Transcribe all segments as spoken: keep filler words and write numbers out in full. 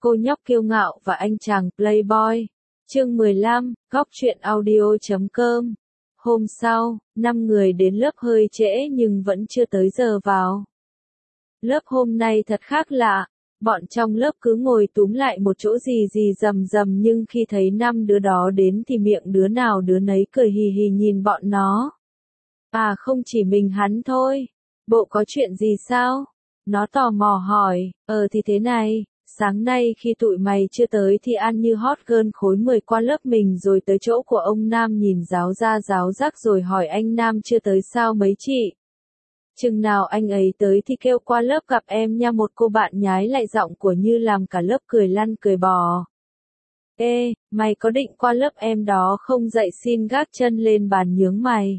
Cô nhóc kiêu ngạo và anh chàng playboy. Chương mười lăm, góc truyện audio chấm com. Hôm sau, năm người đến lớp hơi trễ nhưng vẫn chưa tới giờ vào. Lớp hôm nay thật khác lạ, bọn trong lớp cứ ngồi túm lại một chỗ gì gì rầm rầm nhưng khi thấy năm đứa đó đến thì miệng đứa nào đứa nấy cười hì hì nhìn bọn nó. À không chỉ mình hắn thôi, bộ có chuyện gì sao? Nó tò mò hỏi, ờ thì thế này. Sáng nay khi tụi mày chưa tới thì ăn như hot girl khối mười qua lớp mình rồi tới chỗ của ông Nam nhìn giáo ra giáo rắc rồi hỏi anh Nam chưa tới sao mấy chị. Chừng nào anh ấy tới thì kêu qua lớp gặp em nha, một cô bạn nhái lại giọng của Như làm cả lớp cười lăn cười bò. Ê, mày có định qua lớp em đó không? Dậy xin gác chân lên bàn nhướng mày.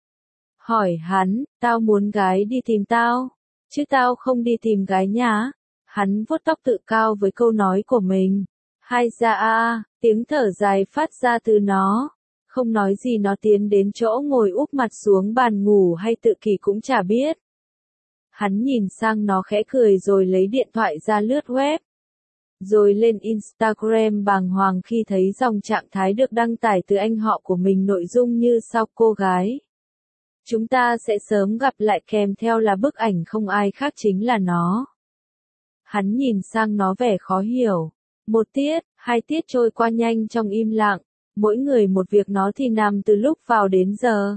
Hỏi hắn, tao muốn gái đi tìm tao, chứ tao không đi tìm gái nhá. Hắn vuốt tóc tự cao với câu nói của mình. Hai ra a, tiếng thở dài phát ra từ nó. Không nói gì nó tiến đến chỗ ngồi úp mặt xuống bàn ngủ hay tự kỷ cũng chả biết. Hắn nhìn sang nó khẽ cười rồi lấy điện thoại ra lướt web. Rồi lên Instagram bàng hoàng khi thấy dòng trạng thái được đăng tải từ anh họ của mình, nội dung như sau: cô gái. Chúng ta sẽ sớm gặp lại, kèm theo là bức ảnh không ai khác chính là nó. Hắn nhìn sang nó vẻ khó hiểu. Một tiết, hai tiết trôi qua nhanh trong im lặng, mỗi người một việc, nó thì nằm từ lúc vào đến giờ.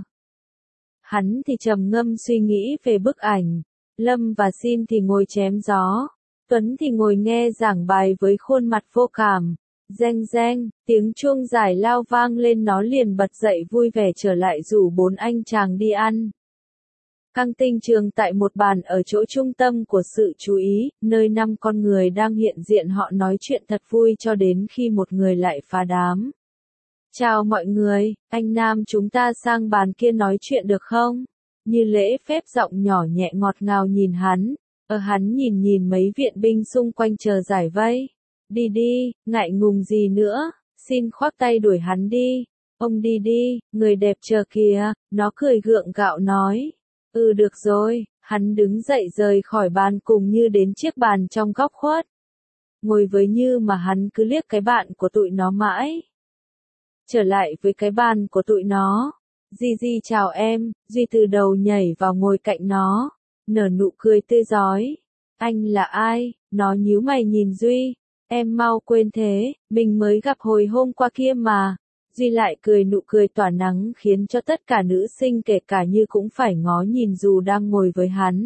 Hắn thì trầm ngâm suy nghĩ về bức ảnh, Lâm và Xin thì ngồi chém gió, Tuấn thì ngồi nghe giảng bài với khuôn mặt vô cảm. Reng reng, tiếng chuông giải lao vang lên, nó liền bật dậy vui vẻ trở lại rủ bốn anh chàng đi ăn. Căng tinh trường tại một bàn ở chỗ trung tâm của sự chú ý, nơi năm con người đang hiện diện, họ nói chuyện thật vui cho đến khi một người lại phá đám. Chào mọi người, anh Nam chúng ta sang bàn kia nói chuyện được không? Như lễ phép giọng nhỏ nhẹ ngọt ngào nhìn hắn. Ờ hắn nhìn nhìn mấy viện binh xung quanh chờ giải vây. Đi đi, ngại ngùng gì nữa, Xin khoác tay đuổi hắn đi. Ông đi đi, người đẹp chờ kìa, nó cười gượng gạo nói. Ừ được rồi, hắn đứng dậy rời khỏi bàn cùng Như đến chiếc bàn trong góc khuất. Ngồi với Như mà hắn cứ liếc cái bạn của tụi nó mãi. Trở lại với cái bàn của tụi nó. Di Di chào em, Duy từ đầu nhảy vào ngồi cạnh nó, nở nụ cười tươi rói. Anh là ai? Nó nhíu mày nhìn Duy. Em mau quên thế, mình mới gặp hồi hôm qua kia mà. Duy lại cười nụ cười tỏa nắng khiến cho tất cả nữ sinh kể cả Như cũng phải ngó nhìn dù đang ngồi với hắn.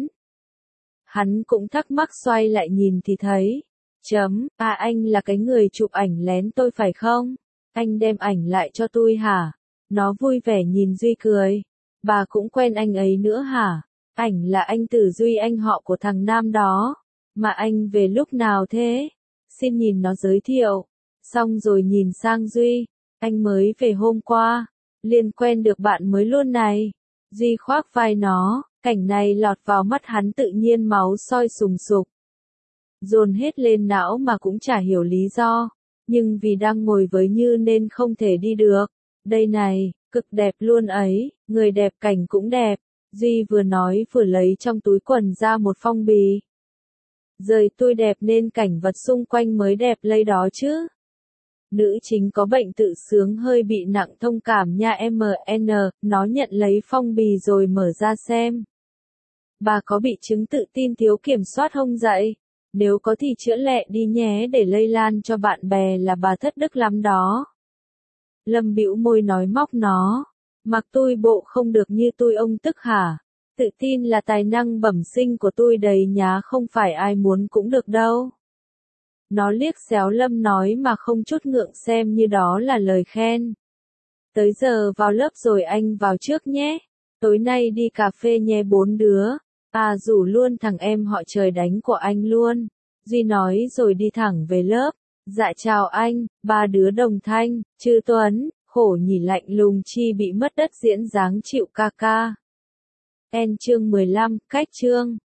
Hắn cũng thắc mắc xoay lại nhìn thì thấy. Chấm, à anh là cái người chụp ảnh lén tôi phải không? Anh đem ảnh lại cho tôi hả? Nó vui vẻ nhìn Duy cười. Bà cũng quen anh ấy nữa hả? Ảnh là anh Tử Duy, anh họ của thằng Nam đó. Mà anh về lúc nào thế? Xin nhìn nó giới thiệu. Xong rồi nhìn sang Duy. Anh mới về hôm qua, liền quen được bạn mới luôn này. Duy khoác vai nó, cảnh này lọt vào mắt hắn tự nhiên máu sôi sùng sục. Dồn hết lên não mà cũng chả hiểu lý do, nhưng vì đang ngồi với Như nên không thể đi được. Đây này, cực đẹp luôn ấy, người đẹp cảnh cũng đẹp. Duy vừa nói vừa lấy trong túi quần ra một phong bì. Rời tôi đẹp nên cảnh vật xung quanh mới đẹp lây đó chứ. Nữ chính có bệnh tự sướng hơi bị nặng thông cảm nha em en, nó nhận lấy phong bì rồi mở ra xem. Bà có bị chứng tự tin thiếu kiểm soát không dậy? Nếu có thì chữa lẹ đi nhé để lây lan cho bạn bè là bà thất đức lắm đó. Lâm bĩu môi nói móc nó. Mặc tôi bộ không được như tôi ông tức hả? Tự tin là tài năng bẩm sinh của tôi đầy nhá, không phải ai muốn cũng được đâu. Nó liếc xéo Lâm nói mà không chút ngượng, xem như đó là lời khen. Tới giờ vào lớp rồi, anh vào trước nhé. Tối nay đi cà phê nhé bốn đứa. À rủ luôn thằng em họ trời đánh của anh luôn. Duy nói rồi đi thẳng về lớp. Dạ chào anh, ba đứa đồng thanh, Trừ Tuấn, khổ nhỉ lạnh lùng chi bị mất đất diễn dáng chịu ca ca. En chương mười lăm, cách chương.